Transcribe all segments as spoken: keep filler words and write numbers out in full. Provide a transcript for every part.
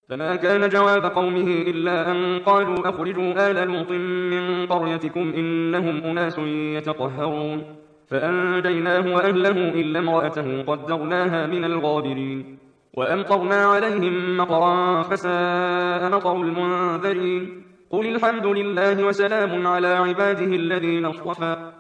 فما كان جواب قومه إلا أن قالوا أخرجوا آل لوط من قريتكم إنهم أناس يتطهرون فأنجيناه وأهله إلا امرأته قدرناها من الغابرين وأمطرنا عليهم مطرا فساء مطر المنذرين قل الحمد لله وسلام على عباده الذين اصطفى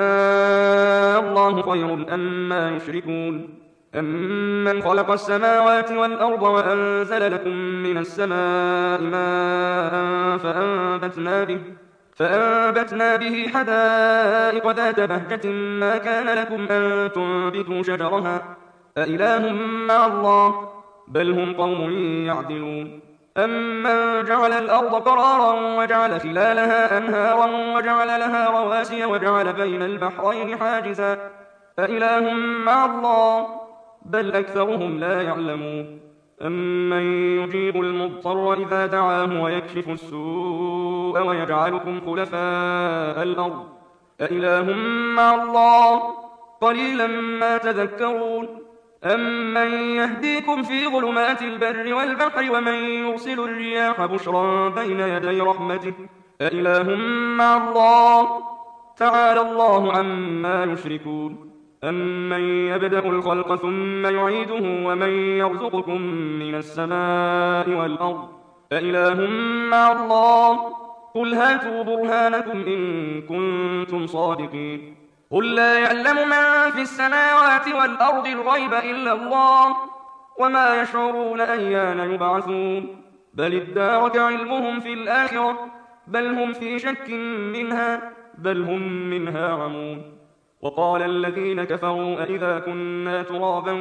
آه الله خير أما يشركون أمن خلق السماوات والأرض وأنزل لكم من السماء ماء فأنبتنا به, فأنبتنا به حدائق ذات بهجة ما كان لكم أن تنبتوا شجرها أإله مع الله بل هم قوم يعدلون أمن جعل الأرض قرارا وجعل خلالها أنهارا وجعل لها رواسي وجعل بين البحرين حاجزا أإله مع الله بل أكثرهم لا يعلمون أمن يجيب المضطر إذا دعاه ويكشف السوء ويجعلكم خلفاء الأرض أإله مع الله قليلا ما تذكرون أمن يهديكم في ظلمات البر والبحر ومن يرسل الرياح بشرا بين يدي رحمته أإله مع الله تعالى الله عما يشركون أمن يبدأ الخلق ثم يعيده ومن يرزقكم من السماء والأرض أإله مع الله قل هاتوا برهانكم إن كنتم صادقين قل لا يعلم من في السماوات والأرض الغيب إلا الله وما يشعرون أيان يبعثون بل ادارك علمهم في الآخرة بل هم في شك منها بل هم منها عمون وقال الذين كفروا أئذا كنا ترابا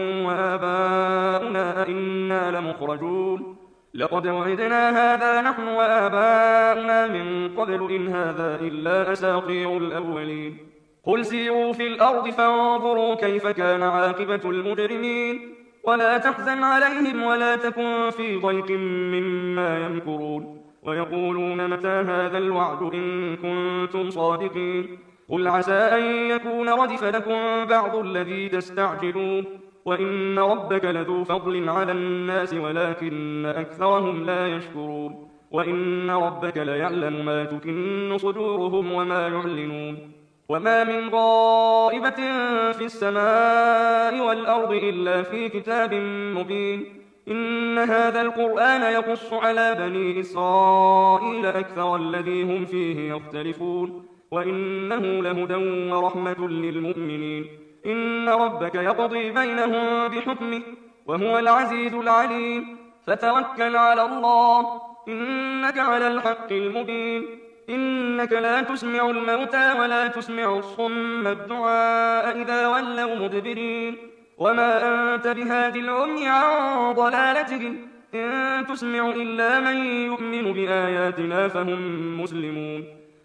وآباؤنا أئنا لمخرجون لقد وعدنا هذا نحن وآباؤنا من قبل إن هذا إلا أساطير الأولين قل سيروا في الأرض فانظروا كيف كان عاقبة المجرمين ولا تحزن عليهم ولا تكن في ضيق مما يمكرون ويقولون متى هذا الوعد إن كنتم صادقين قل عسى أن يكون ردف لكم بعض الذي تستعجلون وإن ربك لذو فضل على الناس ولكن أكثرهم لا يشكرون وإن ربك ليعلم ما تكن صدورهم وما يعلنون وما من غائبة في السماء والأرض إلا في كتاب مبين إن هذا القرآن يقص على بني إسرائيل أكثر الذي هم فيه يختلفون وإنه لهدى ورحمة للمؤمنين إن ربك يقضي بينهم بحكمه وهو العزيز العليم فتوكل على الله إنك على الحق المبين إنك لا تسمع الموتى ولا تسمع الصم الدعاء إذا ولوا مدبرين وما أنت بهاد العمي عن ضلالتهم إن تسمع إلا من يؤمن بآياتنا فهم مسلمون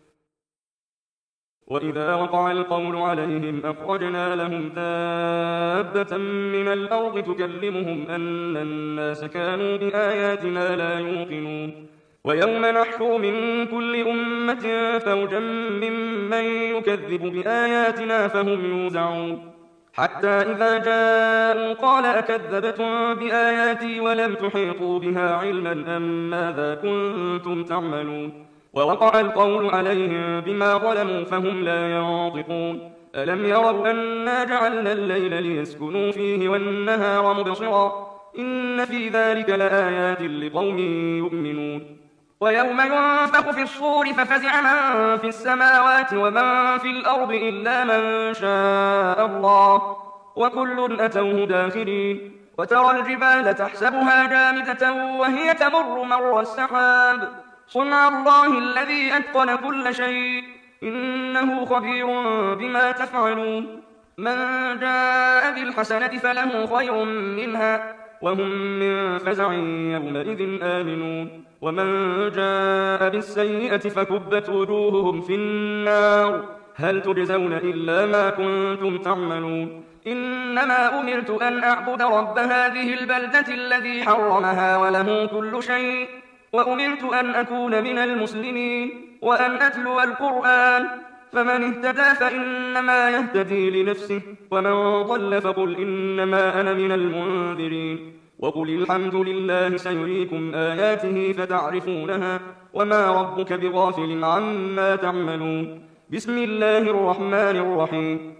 وإذا وقع القول عليهم أخرجنا لهم دابة من الأرض تكلمهم أن الناس كانوا بآياتنا لا يوقنون ويوم نحشر من كل أمة فوجا ممن يكذب بآياتنا فهم يوزعون حتى إذا جاءوا قال أكذبتم بآياتي ولم تحيطوا بها علما أم ماذا كنتم تعملون ووقع القول عليهم بما ظلموا فهم لا ينطقون ألم يروا أنا جعلنا الليل ليسكنوا فيه والنهار مبصرا إن في ذلك لآيات لقوم يؤمنون ويوم ينفخ في الصور ففزع من في السماوات ومن في الأرض إلا من شاء الله وكل أتوه داخرين وترى الجبال تحسبها جامدة وهي تمر مر السحاب صنع الله الذي أتقن كل شيء إنه خبير بما تفعلون من جاء بالحسنة فله خير منها وهم من فزع يومئذ آمنون ومن جاء بالسيئة فكبت وجوههم في النار هل تجزون إلا ما كنتم تعملون إنما أمرت أن أعبد رب هذه البلدة الذي حرمها وله كل شيء وأمرت أن أكون من المسلمين وأن أتلو القرآن فمن اهتدى فإنما يهتدي لنفسه ومن ضل فقل إنما أنا من المنذرين وقل الحمد لله سيريكم آياته فتعرفونها وما ربك بغافل عما تعملون. بسم الله الرحمن الرحيم.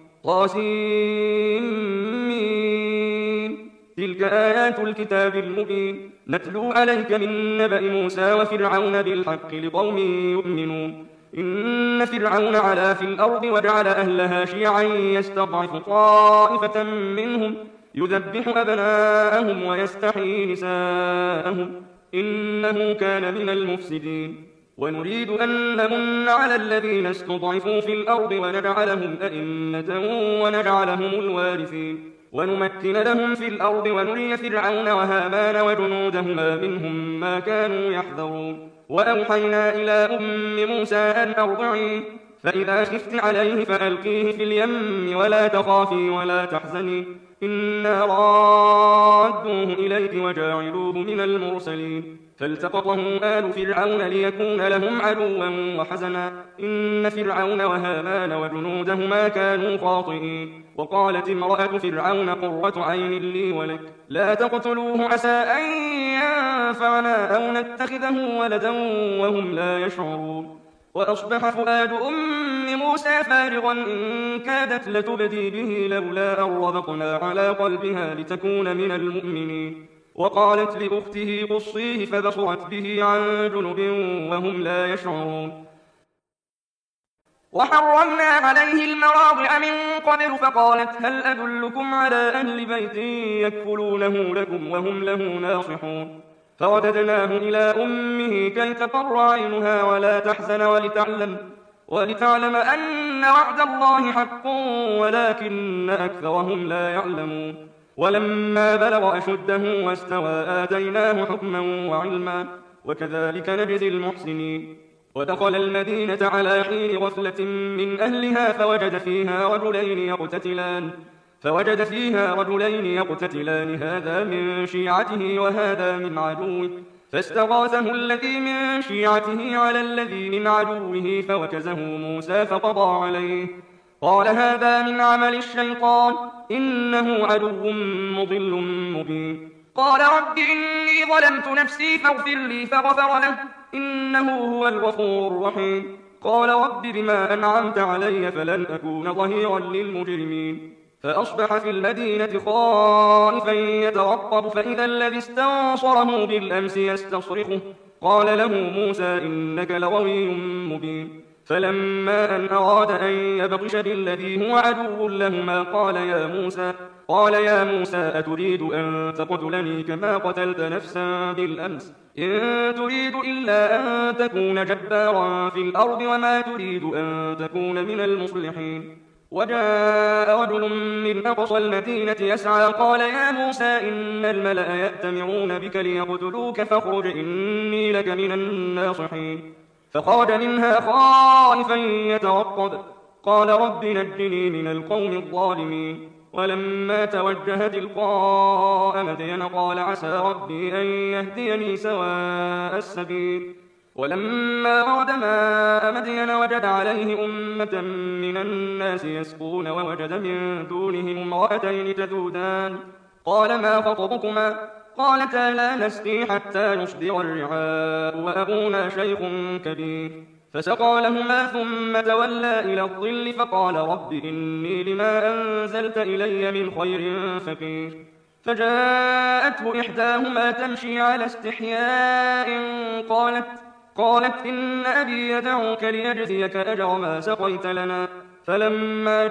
طاسين تلك آيات الكتاب المبين نتلو عليك من نبأ موسى وفرعون بالحق لقوم يؤمنون. إن فرعون علا في الأرض وجعل أهلها شيعا يستضعف طائفة منهم يذبح أبناءهم ويستحيي نساءهم إنه كان من المفسدين. ونريد أن نمن على الذين استضعفوا في الأرض ونجعلهم أئمة ونجعلهم الوارثين ونمكن لهم في الأرض ونري فرعون وهامان وجنودهما منهم ما كانوا يحذرون. وأوحينا إلى أم موسى أن أرضعيه فإذا خفت عليه فألقيه في اليم ولا تخافي ولا تحزني إنا رادوه إليك وجاعلوه من المرسلين. فالتقطه آل فرعون ليكون لهم عدوا وحزنا إن فرعون وهامان وجنودهما كانوا خاطئين. وقالت امرأة فرعون قرة عين لي ولك لا تقتلوه عسى أن ينفعنا أو نتخذه ولدا وهم لا يشعرون. وأصبح فؤاد أم موسى فارغا إن كادت لتبدي به لولا أن ربطنا على قلبها لتكون من المؤمنين. وقالت لأخته قصيه فبصرت به عن جنب وهم لا يشعرون. وحرمنا عليه المراضع من قبل فقالت هل أدلكم على أهل بيت يكفلونه لكم وهم له ناصحون. فرددناه إلى أمه كي تقر عينها ولا تحزن ولتعلم, ولتعلم أن وعد الله حق ولكن أكثرهم لا يعلمون. ولما بلغ أشده واستوى آتيناه حكما وعلما وكذلك نجزي المحسنين. ودخل المدينة على حين غفلة من أهلها فوجد فيها رجلين يقتتلان فوجد فيها رجلين يقتتلان هذا من شيعته وهذا من عدوه فاستغاثه الذي من شيعته على الذي من عدوه فوكزه موسى فقضى عليه قال هذا من عمل الشيطان إنه عدو مضل مبين. قال رب إني ظلمت نفسي فاغفر لي فغفر له إنه هو الغفور الرحيم. قال رب بما أنعمت علي فلن أكون ظهيرا للمجرمين. فأصبح في المدينة خائفا يترقب فإذا الذي استنصره بالأمس يستصرخه قال له موسى إنك لغوي مبين. فلما أن أراد أن يبطش بالذي هو عدو لهما قال يا موسى قال يا موسى أتريد أن تقتلني كما قتلت نفسا بالأمس إن تريد إلا أن تكون جبارا في الأرض وما تريد أن تكون من المصلحين. وجاء رجل من أقصى المدينة يسعى قال يا موسى إن الملأ يأتمرون بك ليقتلوك فاخرج إني لك من الناصحين. فخرج منها خائفا يترقب قال رب نجني من القوم الظالمين. ولما توجه تلقاء مدين قال عسى ربي أن يهديني سواء السبيل. ولما ورد ماء مدين وجد عليه أمة من الناس يسقون ووجد من دونهم امرأتين تذودان قال ما خطبكما قالتا لا نسقي حتى يصدر الرعاء وأبونا شيخ كبير. فسقى لهما ثم تولى إلى الظل فقال رب إني لما أنزلت إلي من خير فقير. فجاءته إحداهما تمشي على استحياء قالت قالت إن أبي يدعوك ليجزيك أجر ما سقيت لنا. فلما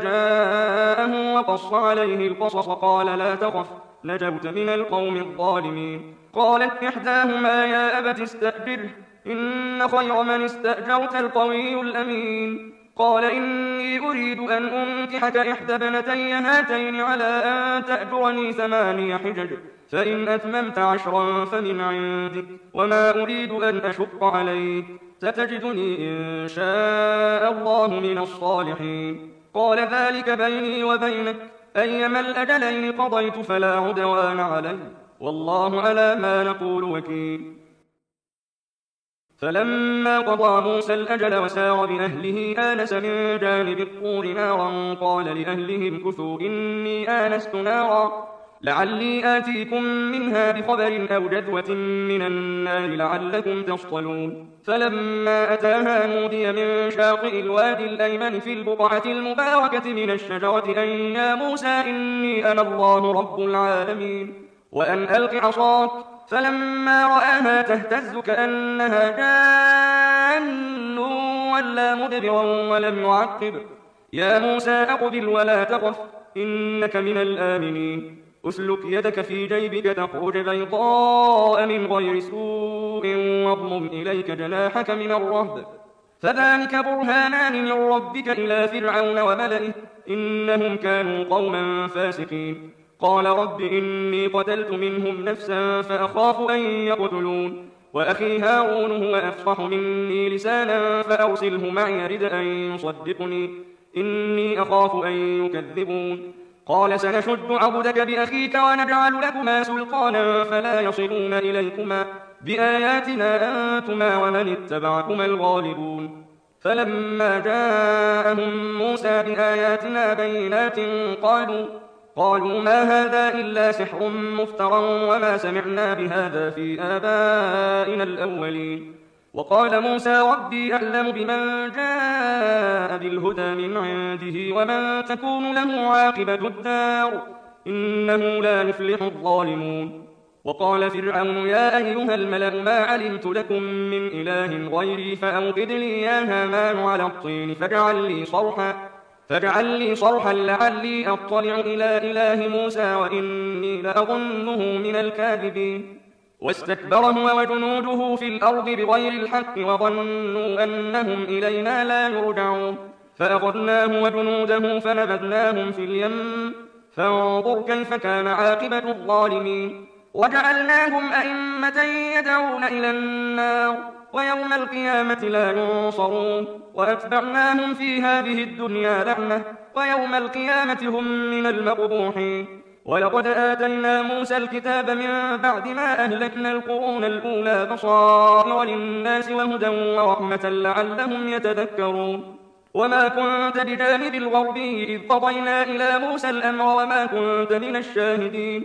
جاءه وقص عليه القصص قال لا تخف نجوت من القوم الظالمين. قالت إحداهما يا أبت استأجره إن خير من استأجرت القوي الأمين. قال إني أريد أن أنكحك إحدى ابنتي هاتين على أن تأجرني ثماني حجج فإن أتممت عشرا فمن عندك وما أريد أن أشق عليك ستجدني إن شاء الله من الصالحين. قال ذلك بيني وبينك أيما الأجلين قضيت فلا عدوان علي والله على ما نقول وكيل. فلما قضى موسى الأجل وسار بأهله آنس من جانب الطور نارا قال لأهلهم كثوا إني آنست نارا لعلي آتيكم منها بخبر أو جذوة من النار لعلكم تصطلون فلما أتاها نودي من شاطئ الوادي الأيمن في البقعة المباركة من الشجرة أن يا موسى إني أنا الله رب العالمين وأن ألق عصاك فلما رآها تهتز كأنها جان ولا مدبرا ولم يعقب يا موسى أقبل ولا تخف إنك من الآمنين أسلك يدك في جيبك تخرج بيضاء من غير سوء واضمم إليك جناحك من الرهب فذلك برهانان من ربك إلى فرعون وملئه إنهم كانوا قوما فاسقين قال رب إني قتلت منهم نفسا فأخاف أن يقتلون وأخي هارون هو أفصح مني لسانا فأرسله معي رد أن يصدقني إني أخاف أن يكذبون قال سنشد عضدك بأخيك ونجعل لكما سلطانا فلا يصلون إليكما بآياتنا أنتما ومن اتبعكما الغالبون فلما جاءهم موسى بآياتنا بينات قالوا قالوا ما هذا إلا سحر مفترى وما سمعنا بهذا في آبائنا الأولين وقال موسى ربي أعلم بمن جاء بالهدى من عنده ومن تكون له عاقبة الدار إنه لا يفلح الظالمون وقال فرعون يا أيها الملأ ما علمت لكم من إله غيري فأوقد لي يا هامان على الطين فاجعل لي صرحا فاجعل لي صرحا لعلي أطلع إلى إله موسى وإني لأظنه من الكاذبين واستكبر هو وجنوده في الأرض بغير الحق وظنوا أنهم إلينا لا يرجعون فأخذناه وجنوده فنبذناهم في اليم فانظر كيف كان عاقبة الظالمين وجعلناهم أئمة يدعون إلى النار ويوم القيامة لا ينصرون وأتبعناهم في هذه الدنيا لعنة ويوم القيامة هم من المقبوحين ولقد آتينا موسى الكتاب من بعد ما أهلكنا القرون الأولى بصائر للناس وهدى ورحمة لعلهم يتذكرون وما كنت بجانب الغربي إذ قضينا إلى موسى الأمر وما كنت من الشاهدين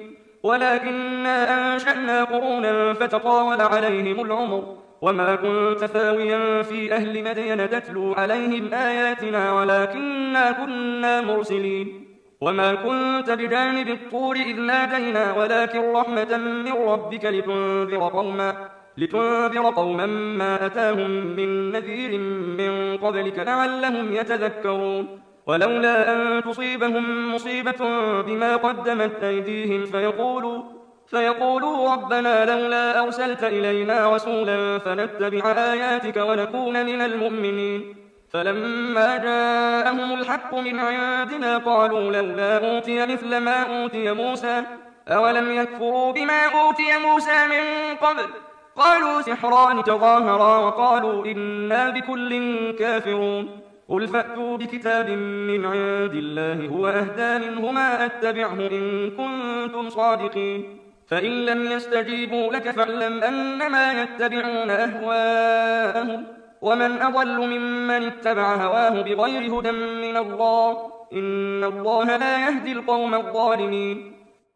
ولكننا أنشأنا قرونا فتطاول عليهم العمر وما كنت ثاويا في أهل مدين تتلو عليهم آياتنا ولكننا كنا مرسلين وما كنت بجانب الطور إذ نادينا ولكن رحمة من ربك لتنذر قوما لتنذر قوما ما أتاهم من نذير من قبلك لعلهم يتذكرون ولولا أن تصيبهم مصيبة بما قدمت أيديهم فيقولوا فيقولوا ربنا لولا أرسلت إلينا رسولا فنتبع آياتك ونكون من المؤمنين فلما جاءهم الحق من عندنا قالوا لولا أوتي مثل ما أوتي موسى أولم يكفروا بما أوتي موسى من قبل قالوا سحران تظاهرا وقالوا إنا بكل كافرون قل فأتوا بكتاب من عند الله هو أهدى منهما أتبعه إن كنتم صادقين فإن لم يستجيبوا لك فاعلم أنما يتبعون أهواءهم ومن أضل ممن اتبع هواه بغير هدى من الله إن الله لا يهدي القوم الظالمين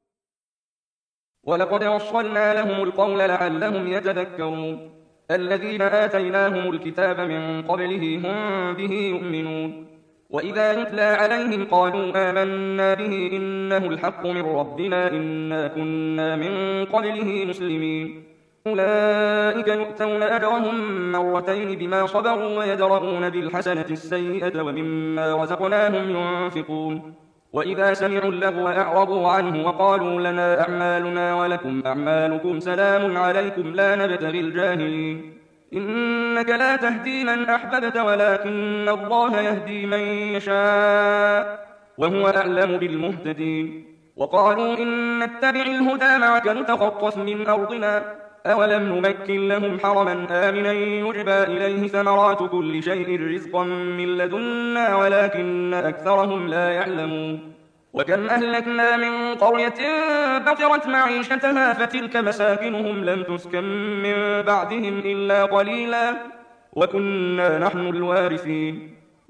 ولقد وصلنا لهم القول لعلهم يتذكرون الذين آتيناهم الكتاب من قبله هم به يؤمنون وإذا يتلى عليهم قالوا آمنا به إنه الحق من ربنا إنا كنا من قبله مسلمين أولئك يؤتون أجرهم مرتين بما صبروا ويدرؤون بالحسنة السيئة ومما رزقناهم ينفقون وإذا سمعوا اللغو أعرضوا عنه وقالوا لنا أعمالنا ولكم أعمالكم سلام عليكم لا نبتغي الجاهلين إنك لا تهدي من أحببت ولكن الله يهدي من يشاء وهو أعلم بالمهتدين وقالوا إن نتبع الهدى معك نتخطف من أرضنا أولم نمكن لهم حرما آمنا يجبى إليه ثمرات كل شيء رزقا من لدنا ولكن أكثرهم لا يعلمون وكم أهلكنا من قرية بطرت معيشتها فتلك مساكنهم لم تسكن من بعدهم إلا قليلا وكنا نحن الوارثين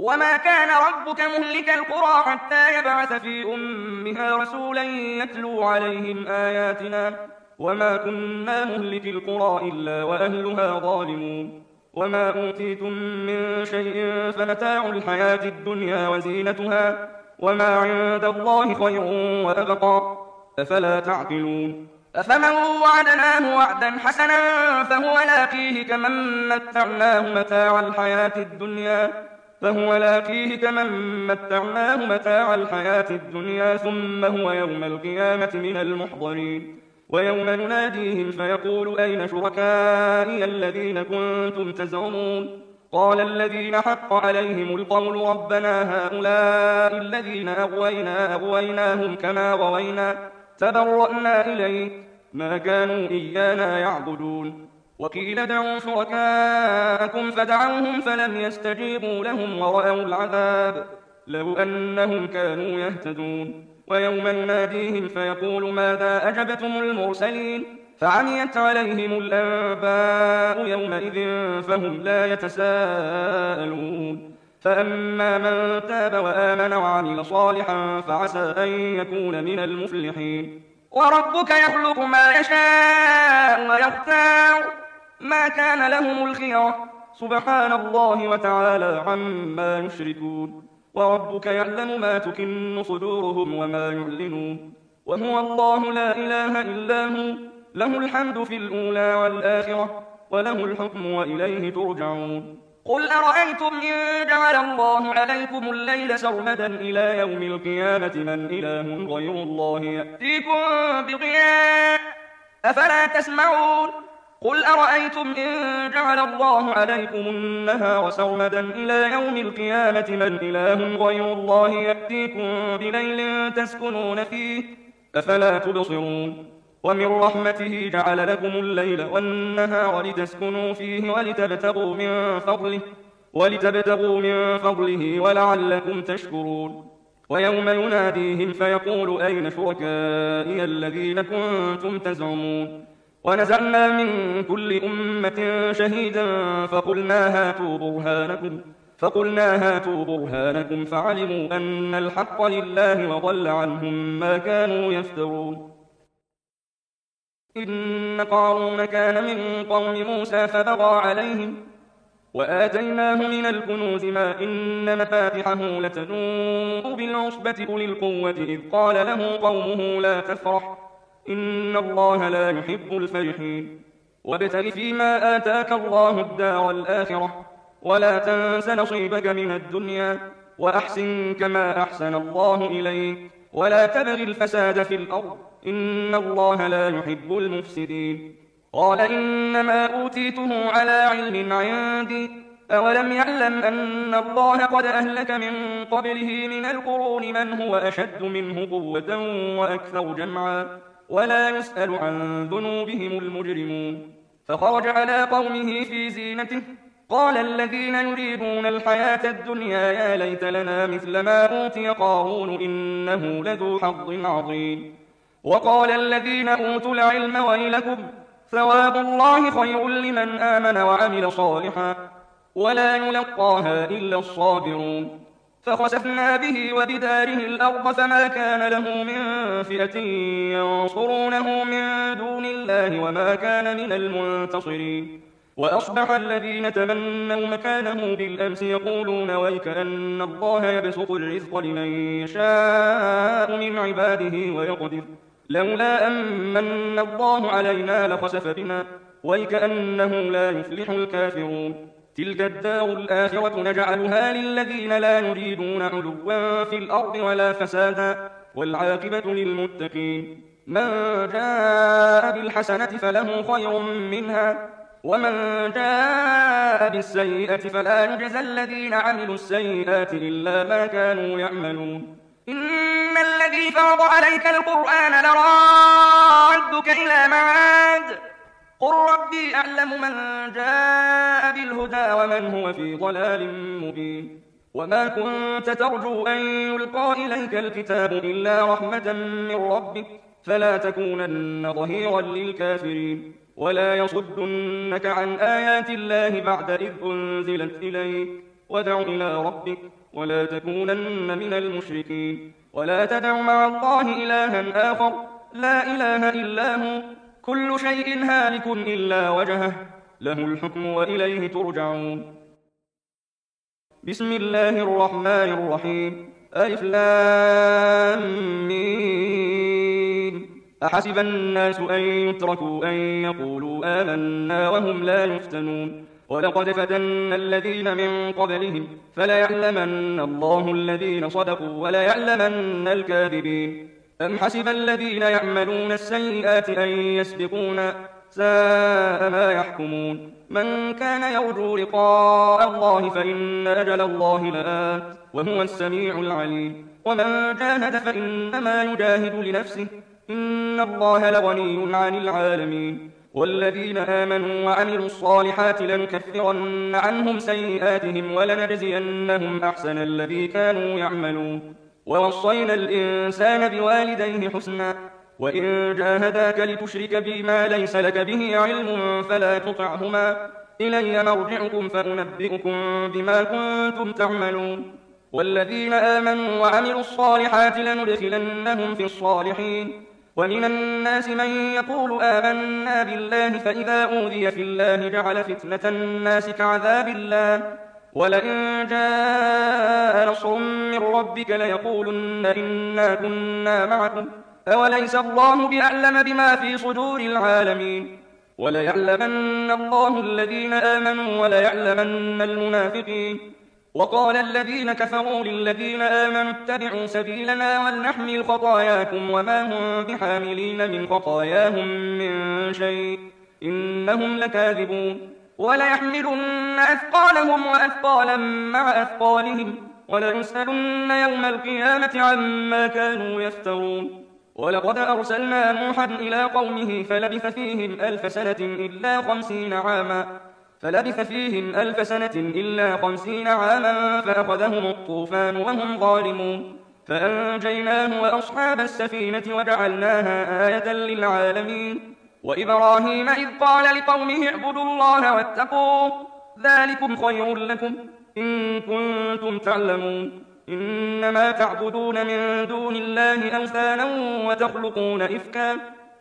وما كان ربك مهلك القرى حتى يبعث في أمها رسولا يتلو عليهم آياتنا وما كنا مهلك القرى إلا وأهلها ظالمون وما أوتيتم من شيء فمتاع الحياة الدنيا وزينتها وما عند الله خير وأبقى أفلا تعقلون أفمن وعدناه وعدا حسنا فهو لاقيه كمن متعناه متاع الحياة الدنيا فهو لاقيه كمن متعناه متاع الحياة الدنيا ثم هو يوم القيامة من المحضرين ويوم نناديهم فيقول أين شركائي الذين كنتم تزعمون قال الذين حق عليهم القول ربنا هؤلاء الذين أغوينا أغويناهم كما غوينا تبرأنا إليك ما كانوا إيانا يعبدون وقيل ادعوا شركاءكم فدعوهم فلم يستجيبوا لهم ورأوا العذاب لو أنهم كانوا يهتدون ويوم نناديهم فيقول ماذا أجبتم المرسلين فعميت عليهم الأنباء يومئذ فهم لا يتساءلون فأما من تاب وآمن وعمل صالحا فعسى أن يكون من المفلحين وربك يخلق ما يشاء ويختار ما كان لهم الخيرة سبحان الله وتعالى عما يشركون وربك يعلم ما تكن صدورهم وما يعلنون وهو الله لا إله إلا هو له الحمد في الأولى والآخرة وله الحكم وإليه ترجعون قل أرأيتم إن جعل الله عليكم الليل سرمدا إلى يوم القيامة من إله غير الله يأتيكم بضياء أفلا تسمعون قل أرأيتم إن جعل الله عليكم النهار سرمدا إلى يوم القيامة من إله غير الله يأتيكم بليل تسكنون فيه أفلا تبصرون ومن رحمته جعل لكم الليل والنهار لتسكنوا فيه ولتبتغوا من فضله ولتبتغوا من فضله ولعلكم تشكرون ويوم يناديهم فيقول أين شركائي الذين كنتم تزعمون ونزعنا من كل أمة شهيدا فقلنا هاتوا برهانكم فقلنا هاتوا برهانكم فعلموا أن الحق لله وضل عنهم ما كانوا يفترون إن قارون كان من قوم موسى فبغى عليهم وآتيناه من الكنوز ما إن مفاتحه لتنوء بالعصبة أولي القوة إذ قال له قومه لا تفرح إن الله لا يحب الفرحين وابتغ فيما آتاك الله الدار الآخرة ولا تنس نصيبك من الدنيا وأحسن كما أحسن الله إليك ولا تبغ الفساد في الأرض إن الله لا يحب المفسدين قال إنما أوتيته على علم عندي أولم يعلم أن الله قد أهلك من قبله من القرون من هو أشد منه قوة وأكثر جمعا ولا يسأل عن ذنوبهم المجرمون فخرج على قومه في زينته قال الذين يريدون الحياة الدنيا يا ليت لنا مثل ما أوتي قارون إنه لذو حظ عظيم وقال الذين أوتوا العلم ويلكم ثواب الله خير لمن آمن وعمل صالحا ولا يلقاها إلا الصابرون فخسفنا به وبداره الأرض فما كان له من فئة ينصرونه من دون الله وما كان من المنتصرين وأصبح الذين تمنوا مكانه بالأمس يقولون ويك أن الله يبسط الرزق لمن يشاء من عباده ويقدر لولا أمن الله علينا لخسف بنا ويكأنه لا يفلح الكافرون تلك الدار الآخرة نجعلها للذين لا يريدون علوا في الأرض ولا فسادا والعاقبة للمتقين من جاء بالحسنة فله خير منها ومن جاء بالسيئة فلا يجزى الذين عملوا السيئات إلا ما كانوا يعملون إن الذي فرض عليك القرآن لرادك إلى معاد قل ربي أعلم من جاء بالهدى ومن هو في ضلال مبين وما كنت ترجو أن يلقى إليك الكتاب إلا رحمة من ربك فلا تكونن ظهيرا للكافرين ولا يصدنك عن آيات الله بعد إذ أنزلت إليك وادع إلى ربك ولا تكونن من المشركين ولا تدع مع الله إلها آخر لا إله إلا هو كل شيء هالك إلا وجهه له الحكم وإليه ترجعون. بسم الله الرحمن الرحيم. ألف لام ميم. أحسب الناس أن يتركوا أن يقولوا آمنا وهم لا يفتنون ولقد فتنا الذين من قبلهم فليعلمن الله الذين صدقوا وليعلمن الكاذبين. أم حسب الذين يعملون السيئات أن يسبقونا ساء ما يحكمون. من كان يرجو لقاء الله فإن أجل الله لآت وهو السميع العليم. ومن جاهد فإنما يجاهد لنفسه إن الله لغني عن العالمين. والذين آمنوا وعملوا الصالحات لنكفرن عنهم سيئاتهم ولنجزينهم أحسن الذي كانوا يعملون. ووصينا الإنسان بوالديه حسنا وإن جاهداك لتشرك بما ليس لك به علم فلا تطعهما إلي مرجعكم فأنبئكم بما كنتم تعملون. والذين آمنوا وعملوا الصالحات لندخلنهم في الصالحين. ومن الناس من يقول آمنا بالله فإذا أوذي في الله جعل فتنة الناس كعذاب الله ولئن جاء نصر من ربك ليقولن إنا كنا معكم أوليس الله بأعلم بما في صدور العالمين. وليعلمن الله الذين آمنوا وليعلمن المنافقين. وقال الذين كفروا للذين آمنوا اتبعوا سبيلنا ولنحمل خطاياكم وما هم بحاملين من خطاياهم من شيء إنهم لكاذبون. وليحملن أثقالهم وأثقالا مع أثقالهم وليسألن يوم القيامة عما كانوا يفترون. ولقد أرسلنا نوحا إلى قومه فلبث فيهم ألف سنة إلا خمسين عاما فلبث فيهم ألف سنة إلا خمسين عاما فأخذهم الطوفان وهم ظالمون فأنجيناه وأصحاب السفينة وجعلناها آية للعالمين. وإبراهيم إذ قال لقومه اعبدوا الله واتقوه ذلكم خير لكم إن كنتم تعلمون. إنما تعبدون من دون الله أوثانا وتخلقون إفكا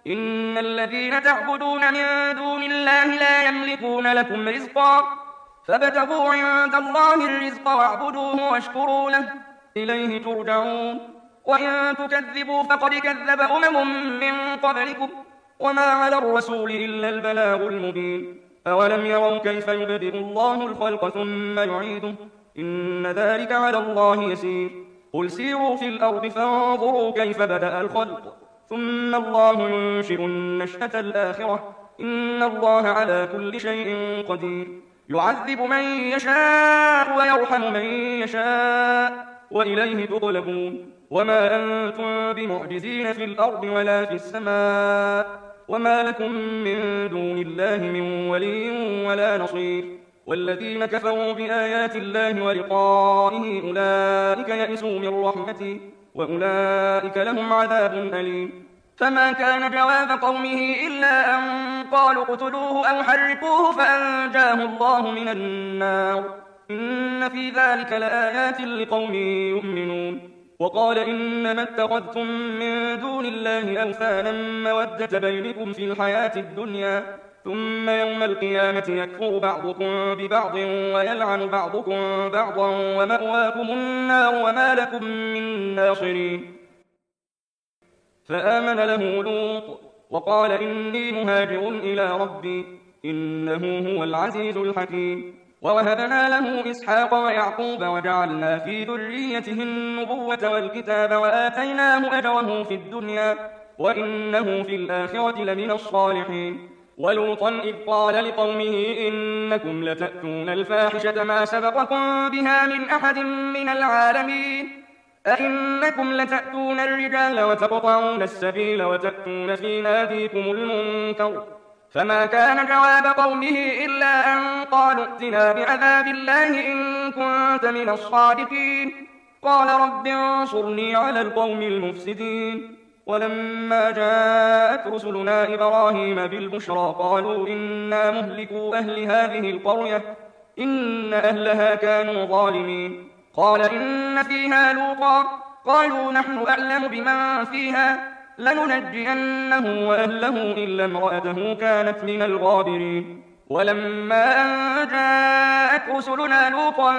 إن الذين تعبدون من دون الله لا يملكون لكم رزقا فابتغوا عند الله الرزق واعبدوه واشكروا له إليه ترجعون. وإن تكذبوا فقد كذب أمم من قبلكم وما على الرسول إلا البلاغ المبين. أولم يروا كيف يبدئ الله الخلق ثم يعيده إن ذلك على الله يسير. قل سيروا في الأرض فانظروا كيف بدأ الخلق ثم الله ينشئ النشأة الآخرة إن الله على كل شيء قدير. يعذب من يشاء ويرحم من يشاء وإليه تغلبون. وما أنتم بمعجزين في الأرض ولا في السماء وما لكم من دون الله من ولي ولا نصير. والذين كفروا بآيات الله ولقائه أولئك يئسوا من رحمتي وأولئك لهم عذاب أليم. فما كان جواب قومه إلا أن قالوا اقتلوه أو حرقوه فأنجاه الله من النار إن في ذلك لآيات لقوم يؤمنون. وقال إنما اتخذتم من دون الله أوثانا مودة بينكم في الحياة الدنيا ثم يوم القيامة يكفر بعضكم ببعض ويلعن بعضكم بعضا ومأواكم النار وما لكم من ناصرين. فآمن له لوط وقال إني مهاجر إلى ربي إنه هو العزيز الحكيم. ووهبنا له إسحاق ويعقوب وجعلنا في ذريته النبوة والكتاب وآتيناه أجره في الدنيا وإنه في الآخرة لمن الصالحين. ولوطا إذ قال لقومه إنكم لتأتون الفاحشة ما سبقكم بها من أحد من العالمين أئنكم لتأتون الرجال وتقطعون السبيل وتأتون في ناديكم المنكر. فما كان جواب قومه إلا أن قالوا ائتنا بعذاب الله إن كنت من الصادقين. قال رب انصرني على القوم المفسدين. ولما جاءت رسلنا إبراهيم بالبشرى قالوا إنا مهلكوا أهل هذه القرية إن أهلها كانوا ظالمين. قال إن فيها لوطا قالوا نحن أعلم بمن فيها لننجينه وأهله إلا امرأته كانت من الغابرين. ولما أن جاءت رسلنا لوطا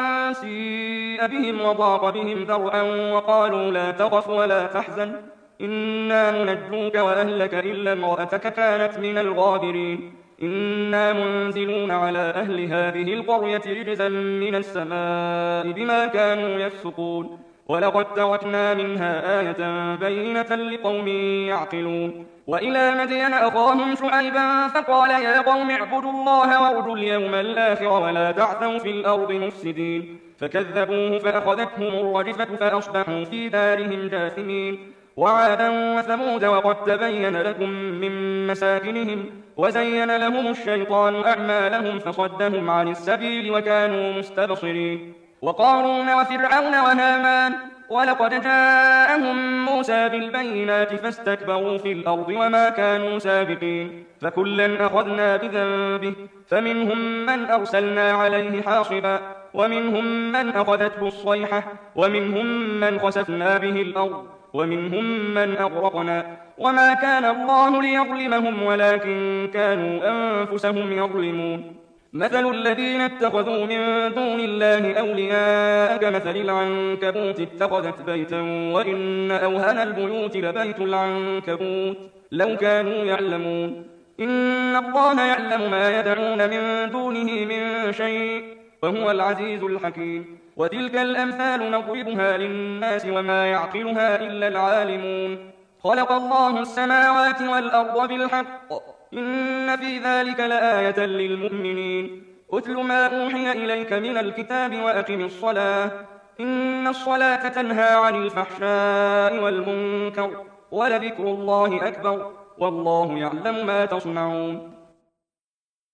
سيء بهم وضاق بهم ذرعا وقالوا لا تخف ولا تحزن إنا منجوك وأهلك إلا امرأتك كانت من الغابرين. إنا منزلون على أهل هذه القرية رجزا من السماء بما كانوا يفسقون. ولقد تركنا منها آية بينة لقوم يعقلون. وإلى مدين أخاهم شعيبا فقال يا قوم اعبدوا الله وارجوا اليوم الآخر ولا تعثوا في الأرض مفسدين. فكذبوه فأخذتهم الرجفة فأصبحوا في دارهم جاثمين. وعادا وثمود وقد تبين لكم من مساكنهم وزين لهم الشيطان أعمالهم فصدهم عن السبيل وكانوا مستبصرين. وقارون وفرعون وهامان ولقد جاءهم موسى بالبينات فاستكبروا في الأرض وما كانوا سابقين. فكلا أخذنا بذنبه فمنهم من أرسلنا عليه حاصبا ومنهم من أخذته الصيحة ومنهم من خسفنا به الأرض ومنهم من أغرقنا. وما كان الله ليظلمهم ولكن كانوا أنفسهم يظلمون. مثل الذين اتخذوا من دون الله أولياء كمثل العنكبوت اتخذت بيتا وإن أوهن البيوت لبيت العنكبوت لو كانوا يعلمون. إن الله يعلم ما يدعون من دونه من شيء وهو العزيز الحكيم. وتلك الأمثال نضربها للناس وما يعقلها إلا العالمون. خلق الله السماوات والأرض بالحق إن في ذلك لآية للمؤمنين. أتل ما أوحي إليك من الكتاب وأقم الصلاة إن الصلاة تنهى عن الفحشاء والمنكر ولذكر الله أكبر والله يعلم ما تصنعون.